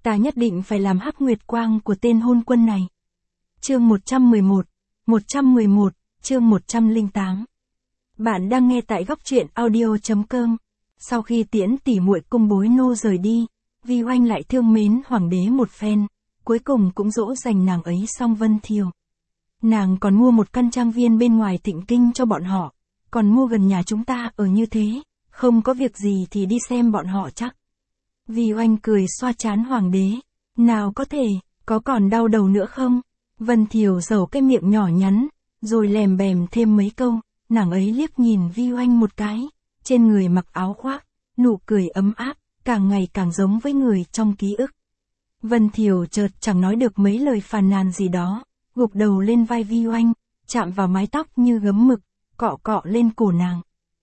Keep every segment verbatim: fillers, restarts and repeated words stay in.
Ta nhất định phải làm hắc nguyệt quang của tên hôn quân này. Chương một trăm mười một, một trăm mười một, chương một trăm lẻ tám. Bạn đang nghe tại góc truyện audio chấm com. Sau khi tiễn tỉ muội cung bối nô rời đi, Vi Oanh lại thương mến hoàng đế một phen, cuối cùng cũng dỗ dành nàng ấy xong Vân Thiều. Nàng còn mua một căn trang viên bên ngoài Thịnh Kinh cho bọn họ, còn mua gần nhà chúng ta ở như thế, không có việc gì thì đi xem bọn họ chắc. Vi Oanh cười xoa trán hoàng đế, nào có thể, có còn đau đầu nữa không? Vân Thiều giầu cái miệng nhỏ nhắn, rồi lèm bèm thêm mấy câu, nàng ấy liếc nhìn Vi Oanh một cái, trên người mặc áo khoác, nụ cười ấm áp, càng ngày càng giống với người trong ký ức. Vân Thiều chợt chẳng nói được mấy lời phàn nàn gì đó, gục đầu lên vai Vi Oanh, chạm vào mái tóc như gấm mực, cọ cọ lên cổ nàng.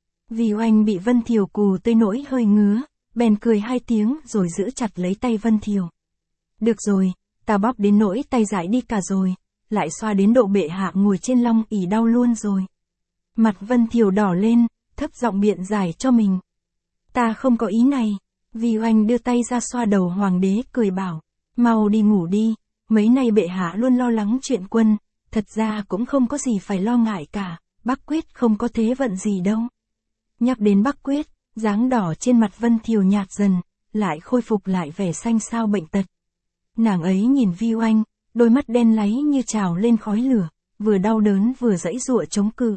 Vi Oanh bị Vân Thiều cù tới nỗi hơi ngứa, bèn cười hai tiếng rồi giữ chặt lấy tay Vân Thiều. Được rồi, ta bóp đến nỗi tay dại đi cả rồi, lại xoa đến độ bệ hạ ngồi trên long ỷ đau luôn rồi. Mặt Vân Thiều đỏ lên, thấp giọng biện giải cho mình. Ta không có ý này. Vi Oanh đưa tay ra xoa đầu hoàng đế cười bảo, mau đi ngủ đi, mấy nay bệ hạ luôn lo lắng chuyện quân, thật ra cũng không có gì phải lo ngại cả, Bắc Quyết không có thế vận gì đâu. Nhắc đến Bắc Quyết, dáng đỏ trên mặt Vân Thiều nhạt dần, lại khôi phục lại vẻ xanh xao bệnh tật. Nàng ấy nhìn Vi Oanh, đôi mắt đen láy như trào lên khói lửa, vừa đau đớn vừa giãy giụa chống cự.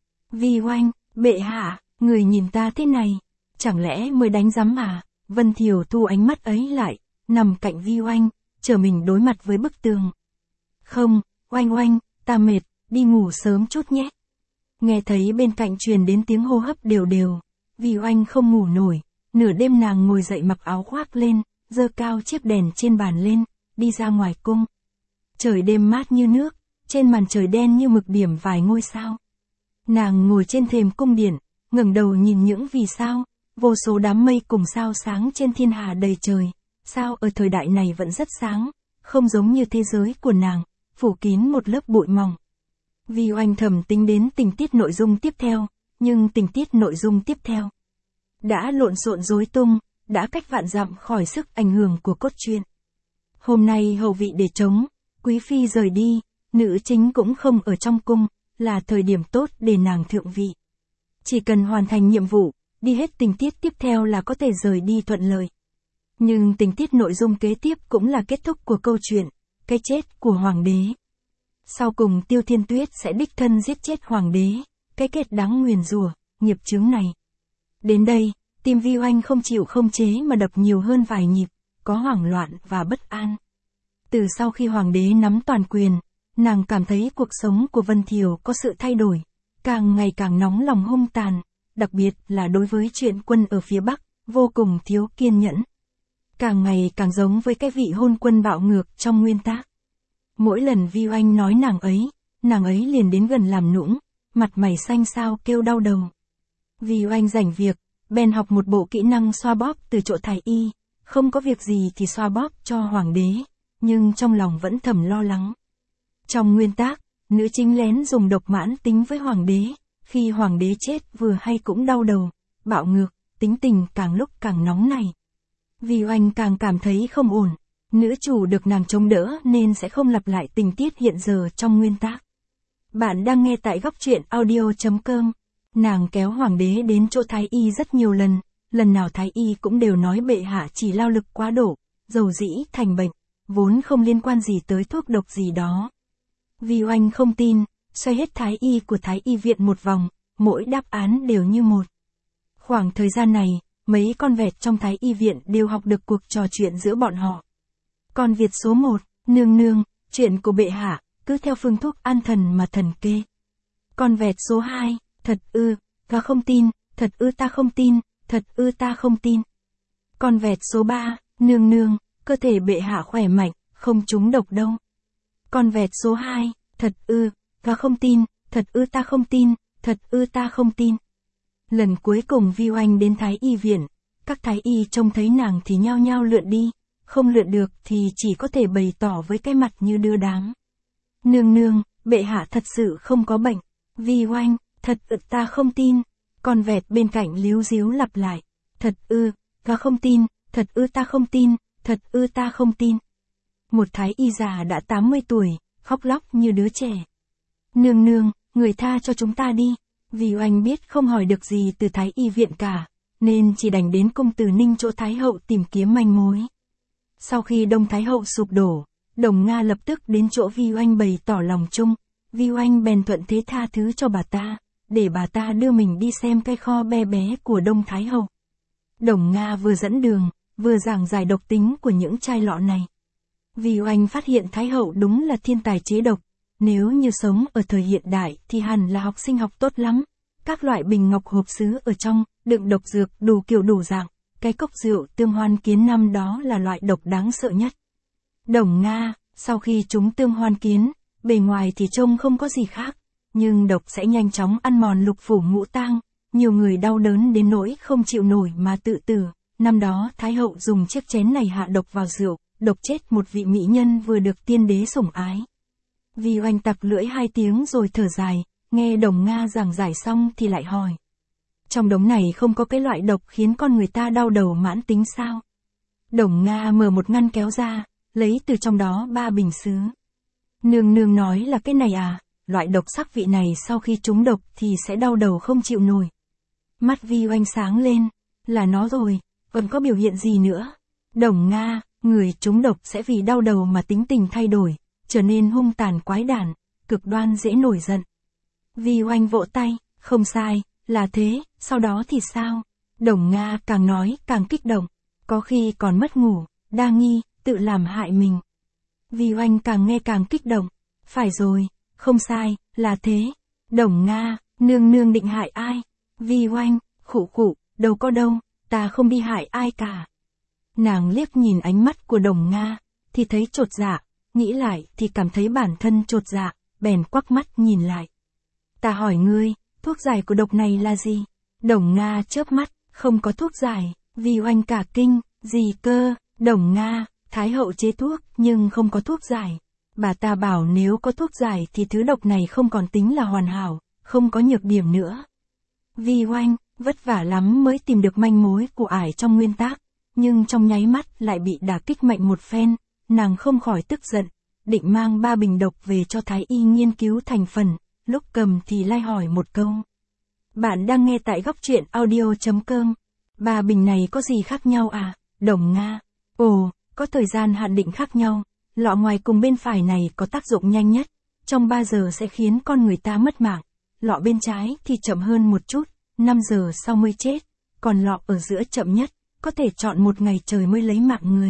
Vi Oanh, bệ hạ, người nhìn ta thế này, chẳng lẽ mới đánh giám à? Vân Thiều thu ánh mắt ấy lại, nằm cạnh Vi Oanh, chờ mình đối mặt với bức tường. Không, Oanh Oanh, ta mệt, đi ngủ sớm chút nhé. Nghe thấy bên cạnh truyền đến tiếng hô hấp đều đều, Vi Oanh không ngủ nổi, nửa đêm nàng ngồi dậy mặc áo khoác lên, giơ cao chiếc đèn trên bàn lên, đi ra ngoài cung. Trời đêm mát như nước, trên màn trời đen như mực điểm vài ngôi sao. Nàng ngồi trên thềm cung điện, ngẩng đầu nhìn những vì sao, vô số đám mây cùng sao sáng trên thiên hà đầy trời. Sao ở thời đại này vẫn rất sáng, không giống như thế giới của nàng, phủ kín một lớp bụi mỏng. Vi Oanh thầm tính đến tình tiết nội dung tiếp theo, nhưng tình tiết nội dung tiếp theo đã lộn xộn rối tung, đã cách vạn dặm khỏi sức ảnh hưởng của cốt truyện. Hôm nay hầu vị để trống, quý phi rời đi, nữ chính cũng không ở trong cung, là thời điểm tốt để nàng thượng vị. Chỉ cần hoàn thành nhiệm vụ, đi hết tình tiết tiếp theo là có thể rời đi thuận lợi. Nhưng tình tiết nội dung kế tiếp cũng là kết thúc của câu chuyện, cái chết của hoàng đế. Sau cùng Tiêu Thiên Tuyết sẽ đích thân giết chết hoàng đế, cái kết đáng nguyền rủa, nghiệp chướng này. Đến đây, tim Vi Oanh không chịu không chế mà đập nhiều hơn vài nhịp, có hoảng loạn và bất an. Từ sau khi hoàng đế nắm toàn quyền, nàng cảm thấy cuộc sống của Vân Thiều có sự thay đổi, càng ngày càng nóng lòng hung tàn, đặc biệt là đối với chuyện quân ở phía Bắc, vô cùng thiếu kiên nhẫn. Càng ngày càng giống với cái vị hôn quân bạo ngược trong nguyên tác. Mỗi lần Vi Oanh nói nàng ấy, nàng ấy liền đến gần làm nũng, mặt mày xanh xao kêu đau đầu. Vi Oanh rảnh việc, bèn học một bộ kỹ năng xoa bóp từ chỗ thái y, không có việc gì thì xoa bóp cho hoàng đế, nhưng trong lòng vẫn thầm lo lắng. Trong nguyên tác, nữ chính lén dùng độc mãn tính với hoàng đế, khi hoàng đế chết vừa hay cũng đau đầu, bạo ngược, tính tình càng lúc càng nóng này. Vi Oanh càng cảm thấy không ổn, nữ chủ được nàng chống đỡ nên sẽ không lặp lại tình tiết hiện giờ trong nguyên tác. Bạn đang nghe tại góc truyện audio chấm com. Nàng kéo hoàng đế đến chỗ thái y rất nhiều lần, lần nào thái y cũng đều nói bệ hạ chỉ lao lực quá độ, dầu dĩ thành bệnh, vốn không liên quan gì tới thuốc độc gì đó. Vi Oanh không tin, xoay hết thái y của thái y viện một vòng, mỗi đáp án đều như một. Khoảng thời gian này, mấy con vẹt trong thái y viện đều học được cuộc trò chuyện giữa bọn họ. Con Việt số một, nương nương, chuyện của bệ hạ, cứ theo phương thuốc an thần mà thần kê. Con vẹt số hai, thật ư, ta không tin, thật ư ta không tin, thật ư ta không tin. Con vẹt số ba, nương nương, cơ thể bệ hạ khỏe mạnh, không trúng độc đâu. Con vẹt số hai, thật ư, ta không tin, thật ư ta không tin, thật ư ta không tin. Lần cuối cùng Vi Oanh đến thái y viện, các thái y trông thấy nàng thì nhao nhao lượn đi, không lượn được thì chỉ có thể bày tỏ với cái mặt như đưa đám. Nương nương, bệ hạ thật sự không có bệnh. Vi Oanh, thật ư ta không tin. Con vẹt bên cạnh líu díu lặp lại, thật ư, ta không tin, thật ư ta không tin, Thật ư, ta không tin. Một thái y già đã tám mươi tuổi, khóc lóc như đứa trẻ. Nương nương, người tha cho chúng ta đi. Vi Oanh biết không hỏi được gì từ thái y viện cả, nên chỉ đành đến cung Từ Ninh chỗ thái hậu tìm kiếm manh mối. Sau khi Đông Thái hậu sụp đổ, Đồng Nga lập tức đến chỗ Vi Oanh bày tỏ lòng chung. Vi Oanh bèn thuận thế tha thứ cho bà ta, để bà ta đưa mình đi xem cái kho be bé của Đông Thái hậu. Đồng Nga vừa dẫn đường, vừa giảng giải độc tính của những chai lọ này. Vi Oanh phát hiện Thái hậu đúng là thiên tài chế độc. Nếu như sống ở thời hiện đại thì hẳn là học sinh học tốt lắm. Các loại bình ngọc hộp sứ ở trong, đựng độc dược đủ kiểu đủ dạng. Cái cốc rượu tương hoan kiến năm đó là loại độc đáng sợ nhất. Đồng Nga, sau khi chúng tương hoan kiến, bề ngoài thì trông không có gì khác. Nhưng độc sẽ nhanh chóng ăn mòn lục phủ ngũ tạng. Nhiều người đau đớn đến nỗi không chịu nổi mà tự tử. Năm đó Thái hậu dùng chiếc chén này hạ độc vào rượu, độc chết một vị mỹ nhân vừa được tiên đế sủng ái. Vi Oanh tặc lưỡi hai tiếng rồi thở dài, nghe Đồng Nga giảng giải xong thì lại hỏi. Trong đống này không có cái loại độc khiến con người ta đau đầu mãn tính sao? Đồng Nga mở một ngăn kéo ra, lấy từ trong đó ba bình sứ. Nương nương nói là cái này à, loại độc sắc vị này sau khi trúng độc thì sẽ đau đầu không chịu nổi. Mắt Vi Oanh sáng lên, là nó rồi, còn có biểu hiện gì nữa? Đồng Nga, người trúng độc sẽ vì đau đầu mà tính tình thay đổi, trở nên hung tàn quái đản, cực đoan dễ nổi giận. Vi Oanh vỗ tay, không sai, là thế, sau đó thì sao? Đồng Nga càng nói càng kích động, có khi còn mất ngủ, đa nghi, tự làm hại mình. Vi Oanh càng nghe càng kích động, phải rồi, không sai, là thế. Đồng Nga, nương nương định hại ai? Vi Oanh, khụ khụ, đâu có đâu, ta không đi hại ai cả. Nàng liếc nhìn ánh mắt của Đồng Nga, thì thấy chột dạ, nghĩ lại thì cảm thấy bản thân chột dạ, bèn quắc mắt nhìn lại. Ta hỏi ngươi, thuốc giải của độc này là gì? Đồng Nga chớp mắt, không có thuốc giải. Vi Oanh cả kinh, gì cơ? Đồng Nga, Thái hậu chế thuốc nhưng không có thuốc giải. Bà ta bảo nếu có thuốc giải thì thứ độc này không còn tính là hoàn hảo, không có nhược điểm nữa. Vi Oanh, vất vả lắm mới tìm được manh mối của ải trong nguyên tác, nhưng trong nháy mắt lại bị đả kích mạnh một phen, nàng không khỏi tức giận, định mang ba bình độc về cho Thái y nghiên cứu thành phần, lúc cầm thì lai hỏi một câu. Bạn đang nghe tại góc truyện audio chấm com. Ba bình này có gì khác nhau à? Đồng Nga, ồ, có thời gian hạn định khác nhau, lọ ngoài cùng bên phải này có tác dụng nhanh nhất, trong ba giờ sẽ khiến con người ta mất mạng, lọ bên trái thì chậm hơn một chút, năm giờ sau mới chết, còn lọ ở giữa chậm nhất, có thể chọn một ngày trời mới lấy mạng người.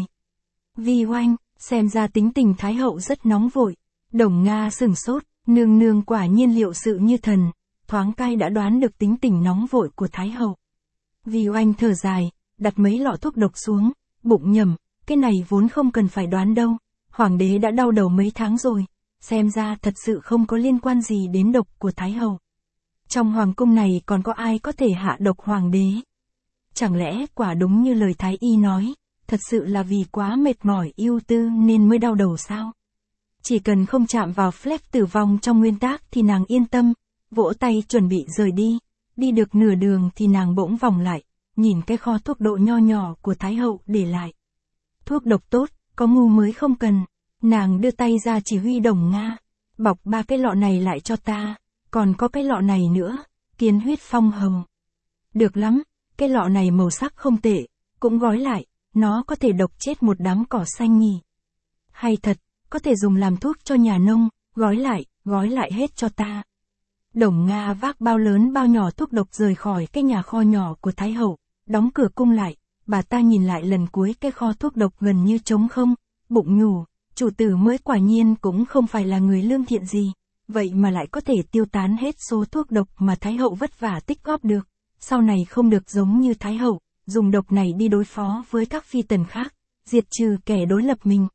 Vi Oanh, xem ra tính tình Thái hậu rất nóng vội. Đồng Nga sửng sốt, nương nương quả nhiên liệu sự như thần, thoáng cai đã đoán được tính tình nóng vội của Thái hậu. Vi Oanh thở dài, đặt mấy lọ thuốc độc xuống, bụng nhẩm, cái này vốn không cần phải đoán đâu, hoàng đế đã đau đầu mấy tháng rồi, xem ra thật sự không có liên quan gì đến độc của Thái hậu. Trong hoàng cung này còn có ai có thể hạ độc hoàng đế? Chẳng lẽ quả đúng như lời Thái y nói, thật sự là vì quá mệt mỏi ưu tư nên mới đau đầu sao? Chỉ cần không chạm vào flag tử vong trong nguyên tác thì nàng yên tâm, vỗ tay chuẩn bị rời đi. Đi được nửa đường thì nàng bỗng vòng lại, nhìn cái kho thuốc độ nho nhỏ của Thái hậu để lại. Thuốc độc tốt, có ngu mới không cần. Nàng đưa tay ra chỉ huy Đồng Nga, bọc ba cái lọ này lại cho ta, còn có cái lọ này nữa, kiến huyết phong hầu. Được lắm, cái lọ này màu sắc không tệ, cũng gói lại, nó có thể độc chết một đám cỏ xanh nhỉ. Hay thật, có thể dùng làm thuốc cho nhà nông, gói lại, gói lại hết cho ta. Đồng Nga vác bao lớn bao nhỏ thuốc độc rời khỏi cái nhà kho nhỏ của Thái hậu, đóng cửa cung lại, bà ta nhìn lại lần cuối cái kho thuốc độc gần như trống không, bụng nhủ, chủ tử mới quả nhiên cũng không phải là người lương thiện gì, vậy mà lại có thể tiêu tán hết số thuốc độc mà Thái hậu vất vả tích góp được, sau này không được giống như Thái hậu, dùng độc này đi đối phó với các phi tần khác, diệt trừ kẻ đối lập mình.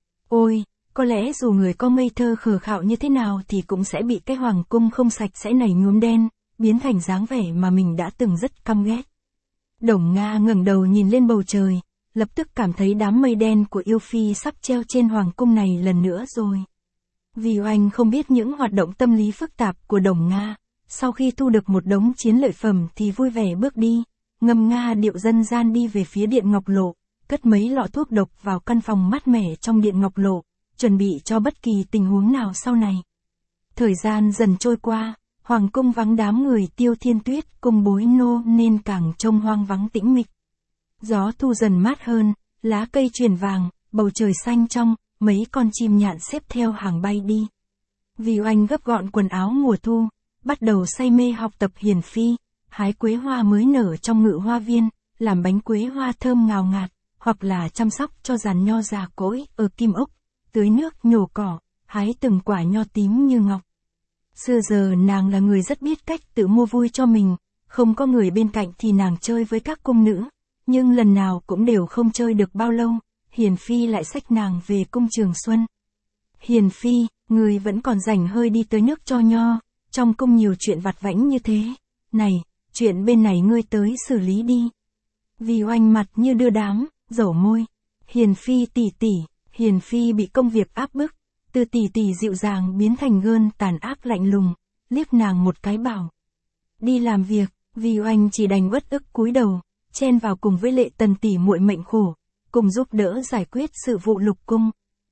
Ôi, có lẽ dù người có ngây thơ khờ khạo như thế nào thì cũng sẽ bị cái hoàng cung không sạch sẽ này nhuốm đen, biến thành dáng vẻ mà mình đã từng rất căm ghét. Đồng Nga ngẩng đầu nhìn lên bầu trời, lập tức cảm thấy đám mây đen của yêu phi sắp treo trên hoàng cung này lần nữa rồi. Vi Oanh không biết những hoạt động tâm lý phức tạp của Đồng Nga, sau khi thu được một đống chiến lợi phẩm thì vui vẻ bước đi, ngâm nga điệu dân gian đi về phía điện Ngọc Lộ, cất mấy lọ thuốc độc vào căn phòng mát mẻ trong điện ngọc lộ, chuẩn bị cho bất kỳ tình huống nào sau này. Thời gian dần trôi qua, hoàng cung vắng đám người Tiêu Thiên Tuyết cùng Bối Nô nên càng trông hoang vắng tĩnh mịch. Gió thu dần mát hơn, lá cây chuyển vàng, bầu trời xanh trong, mấy con chim nhạn xếp theo hàng bay đi. Vi Oanh gấp gọn quần áo mùa thu, bắt đầu say mê học tập Hiền Phi, hái quế hoa mới nở trong ngự hoa viên, làm bánh quế hoa thơm ngào ngạt, hoặc là chăm sóc cho giàn nho già cỗi ở Kim Ốc, tưới nước nhổ cỏ, hái từng quả nho tím như ngọc. Xưa giờ nàng là người rất biết cách tự mua vui cho mình, không có người bên cạnh thì nàng chơi với các cung nữ, nhưng lần nào cũng đều không chơi được bao lâu, Hiền Phi lại xách nàng về cung Trường Xuân. Hiền Phi, người vẫn còn rảnh hơi đi tới nước cho nho, trong cung nhiều chuyện vặt vãnh như thế, này, chuyện bên này ngươi tới xử lý đi. Vi Oanh mặt như đưa đám, dẩu môi. Hiền Phi tỷ tỷ, Hiền Phi bị công việc áp bức, từ tỷ tỷ dịu dàng biến thành gơn tàn ác lạnh lùng, liếc nàng một cái bảo. Đi làm việc, Vi Oanh chỉ đành uất ức cúi đầu, chen vào cùng với Lệ Tần tỷ muội mệnh khổ, cùng giúp đỡ giải quyết sự vụ lục cung.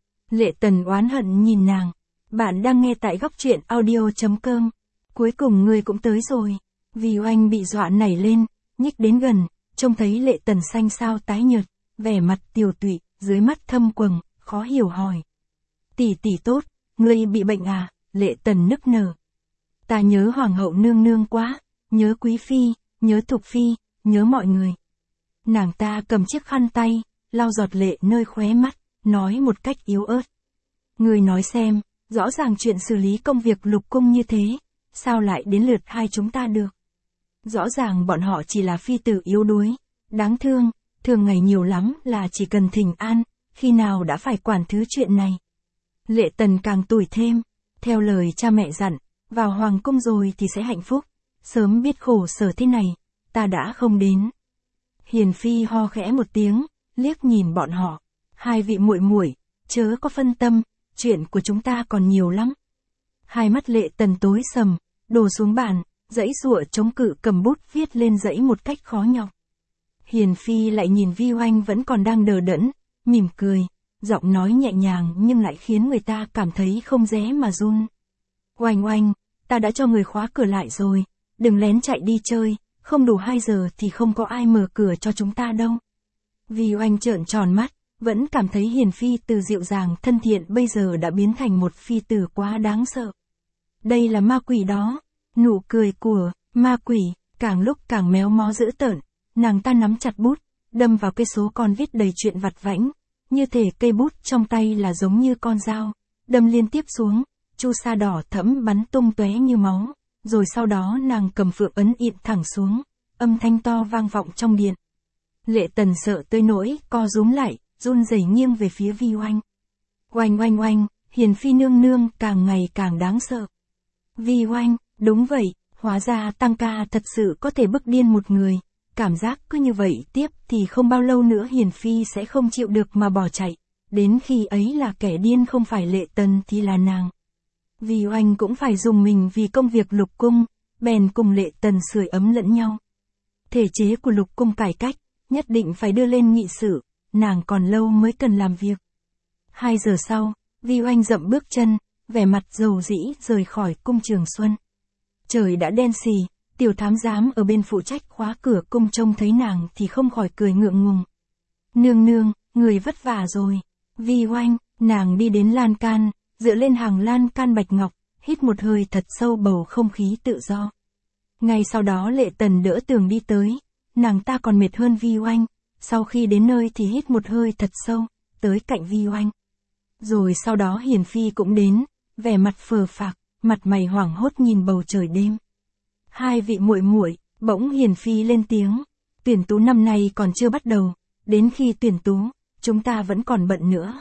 Lệ Tần oán hận nhìn nàng. Bạn đang nghe tại góc truyện audio chấm com. Cuối cùng ngươi cũng tới rồi. Vi Oanh bị dọa nảy lên, nhích đến gần, trông thấy Lệ Tần xanh xao tái nhợt, vẻ mặt tiều tụy, dưới mắt thâm quầng, khó hiểu hỏi. Tỷ tỷ tốt, ngươi bị bệnh à? Lệ Tần nức nở. Ta nhớ hoàng hậu nương nương quá, nhớ quý phi, nhớ thục phi, nhớ mọi người. Nàng ta cầm chiếc khăn tay, lau giọt lệ nơi khóe mắt, nói một cách yếu ớt. Ngươi nói xem, rõ ràng chuyện xử lý công việc lục cung như thế, sao lại đến lượt hai chúng ta được? Rõ ràng bọn họ chỉ là phi tử yếu đuối, đáng thương, thường ngày nhiều lắm là chỉ cần thỉnh an, khi nào đã phải quản thứ chuyện này. Lệ Tần càng tủi thêm, theo lời cha mẹ dặn, vào hoàng cung rồi thì sẽ hạnh phúc, sớm biết khổ sở thế này, ta đã không đến. Hiền Phi ho khẽ một tiếng, liếc nhìn bọn họ, hai vị muội muội, chớ có phân tâm, chuyện của chúng ta còn nhiều lắm. Hai mắt Lệ Tần tối sầm, đổ xuống bàn, dãy giụa chống cự cầm bút viết lên dãy một cách khó nhọc. Hiền Phi lại nhìn Vi Oanh vẫn còn đang đờ đẫn, mỉm cười, giọng nói nhẹ nhàng nhưng lại khiến người ta cảm thấy không rẽ mà run. Oanh Oanh, ta đã cho người khóa cửa lại rồi, đừng lén chạy đi chơi, không đủ hai giờ thì không có ai mở cửa cho chúng ta đâu. Vi Oanh trợn tròn mắt, vẫn cảm thấy Hiền Phi từ dịu dàng thân thiện bây giờ đã biến thành một phi tử quá đáng sợ. Đây là ma quỷ đó, nụ cười của ma quỷ, càng lúc càng méo mó dữ tợn, nàng ta nắm chặt bút, đâm vào cây số con viết đầy chuyện vặt vãnh, như thể cây bút trong tay là giống như con dao, đâm liên tiếp xuống, chu sa đỏ thẫm bắn tung tóe như máu, rồi sau đó nàng cầm phượng ấn ịn thẳng xuống, âm thanh to vang vọng trong điện. Lệ Tần sợ tới nỗi co rúm lại, run rẩy nghiêng về phía Vi Oanh. Oanh oanh oanh, Hiền Phi nương nương càng ngày càng đáng sợ. Vi Oanh, đúng vậy, hóa ra tăng ca thật sự có thể bức điên một người, cảm giác cứ như vậy tiếp thì không bao lâu nữa Hiền Phi sẽ không chịu được mà bỏ chạy, đến khi ấy là kẻ điên không phải Lệ Tần thì là nàng. Vi Oanh cũng phải dùng mình vì công việc lục cung, bèn cùng Lệ Tần sưởi ấm lẫn nhau. Thể chế của lục cung cải cách, nhất định phải đưa lên nghị sự, nàng còn lâu mới cần làm việc. Hai giờ sau, Vi Oanh dậm bước chân, vẻ mặt dầu dĩ rời khỏi cung Trường Xuân. Trời đã đen xì, tiểu thám giám ở bên phụ trách khóa cửa cung trông thấy nàng thì không khỏi cười ngượng ngùng. Nương nương, người vất vả rồi. Vi Oanh, nàng đi đến lan can, dựa lên hàng lan can bạch ngọc, hít một hơi thật sâu bầu không khí tự do. Ngay sau đó Lệ Tần đỡ tường đi tới, nàng ta còn mệt hơn Vi Oanh, sau khi đến nơi thì hít một hơi thật sâu, tới cạnh Vi Oanh. Rồi sau đó Hiền Phi cũng đến, vẻ mặt phờ phạc, mặt mày hoảng hốt nhìn bầu trời đêm. Hai vị muội muội, bỗng Hiền Phi lên tiếng, tuyển tú năm nay còn chưa bắt đầu, đến khi tuyển tú, chúng ta vẫn còn bận nữa.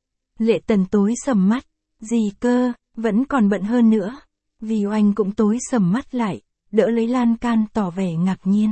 Lệ Tần tối sầm mắt, gì cơ, vẫn còn bận hơn nữa. Vi Oanh cũng tối sầm mắt lại, đỡ lấy lan can tỏ vẻ ngạc nhiên.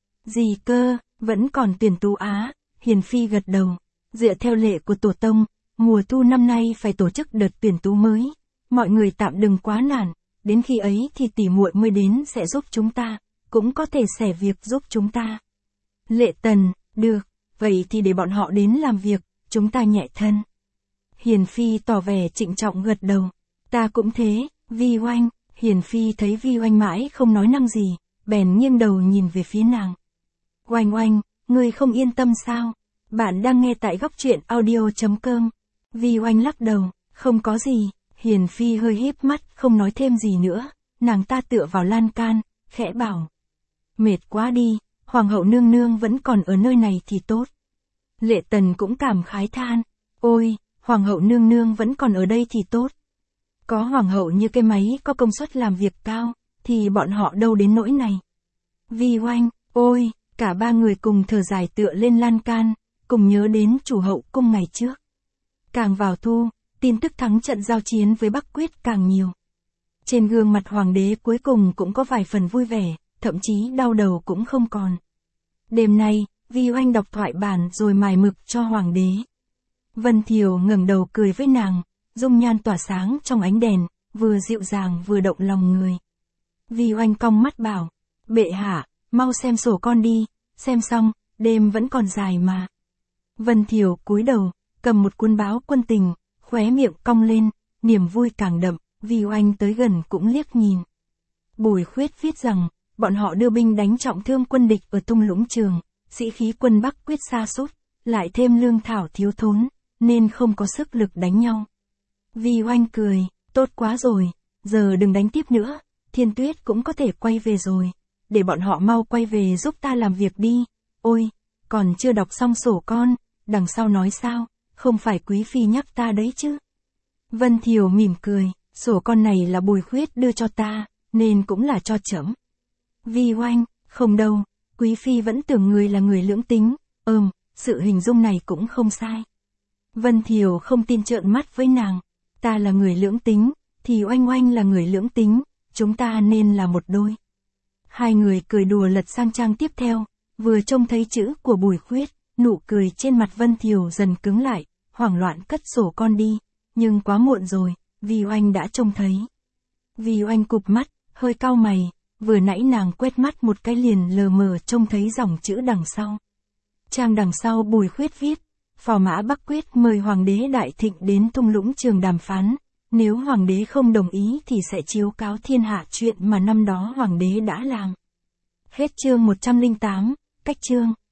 Gì cơ, vẫn còn tuyển tú á? Hiền Phi gật đầu, dựa theo lệ của tổ tông, mùa thu năm nay phải tổ chức đợt tuyển tú mới, mọi người tạm đừng quá nản, đến khi ấy thì tỷ muội mới đến sẽ giúp chúng ta, cũng có thể xẻ việc giúp chúng ta. Lệ Tần, được, vậy thì để bọn họ đến làm việc, chúng ta nhẹ thân. Hiền Phi tỏ vẻ trịnh trọng gật đầu. Ta cũng thế, Vi Oanh. Hiền Phi thấy Vi Oanh mãi không nói năng gì, bèn nghiêng đầu nhìn về phía nàng. Oanh Oanh, ngươi không yên tâm sao? Bạn đang nghe tại góc truyện audio chấm com. Vi Oanh lắc đầu, không có gì. Hiền Phi hơi híp mắt, không nói thêm gì nữa. Nàng ta tựa vào lan can, khẽ bảo. Mệt quá đi, Hoàng hậu nương nương vẫn còn ở nơi này thì tốt. Lệ Tần cũng cảm khái than. Ôi, Hoàng hậu nương nương vẫn còn ở đây thì tốt. Có Hoàng hậu như cái máy có công suất làm việc cao, thì bọn họ đâu đến nỗi này. Vi Oanh, ôi, cả ba người cùng thở dài tựa lên lan can, cùng nhớ đến chủ hậu cung ngày trước. Càng vào thu, tin tức thắng trận giao chiến với Bắc Quyết càng nhiều. Trên gương mặt hoàng đế cuối cùng cũng có vài phần vui vẻ, thậm chí đau đầu cũng không còn. Đêm nay, Vi Oanh đọc thoại bản rồi mài mực cho hoàng đế. Vân Thiều ngẩng đầu cười với nàng, dung nhan tỏa sáng trong ánh đèn, vừa dịu dàng vừa động lòng người. Vi Oanh cong mắt bảo, bệ hạ, mau xem sổ con đi, xem xong, đêm vẫn còn dài mà. Vân Thiều cúi đầu, cầm một cuốn báo quân tình, khóe miệng cong lên, niềm vui càng đậm. Vi Oanh tới gần cũng liếc nhìn. Bùi Khuyết viết rằng, bọn họ đưa binh đánh trọng thương quân địch ở thung lũng Trường, sĩ khí quân Bắc Quyết sa sút, lại thêm lương thảo thiếu thốn, nên không có sức lực đánh nhau. Vi Oanh cười, tốt quá rồi, giờ đừng đánh tiếp nữa, Thiên Tuyết cũng có thể quay về rồi, để bọn họ mau quay về giúp ta làm việc đi. Ôi, còn chưa đọc xong sổ con, đằng sau nói sao, không phải Quý Phi nhắc ta đấy chứ. Vân Thiều mỉm cười. Sổ con này là Bùi Khuyết đưa cho ta, nên cũng là cho trẫm. Vi Oanh, không đâu, Quý Phi vẫn tưởng người là người lưỡng tính, ừm, sự hình dung này cũng không sai. Vân Thiều không tin trợn mắt với nàng, ta là người lưỡng tính, thì Oanh Oanh là người lưỡng tính, chúng ta nên là một đôi. Hai người cười đùa lật sang trang tiếp theo, vừa trông thấy chữ của Bùi Khuyết, nụ cười trên mặt Vân Thiều dần cứng lại, hoảng loạn cất sổ con đi, nhưng quá muộn rồi. Vi Oanh đã trông thấy. Vi Oanh cụp mắt, hơi cau mày, vừa nãy nàng quét mắt một cái liền lờ mờ trông thấy dòng chữ đằng sau. Trang đằng sau Bùi Khuyết viết, phò mã Bắc Quyết mời Hoàng đế Đại Thịnh đến thung lũng Trường đàm phán, nếu Hoàng đế không đồng ý thì sẽ chiếu cáo thiên hạ chuyện mà năm đó Hoàng đế đã làm. Hết chương một trăm lẻ tám, cách chương.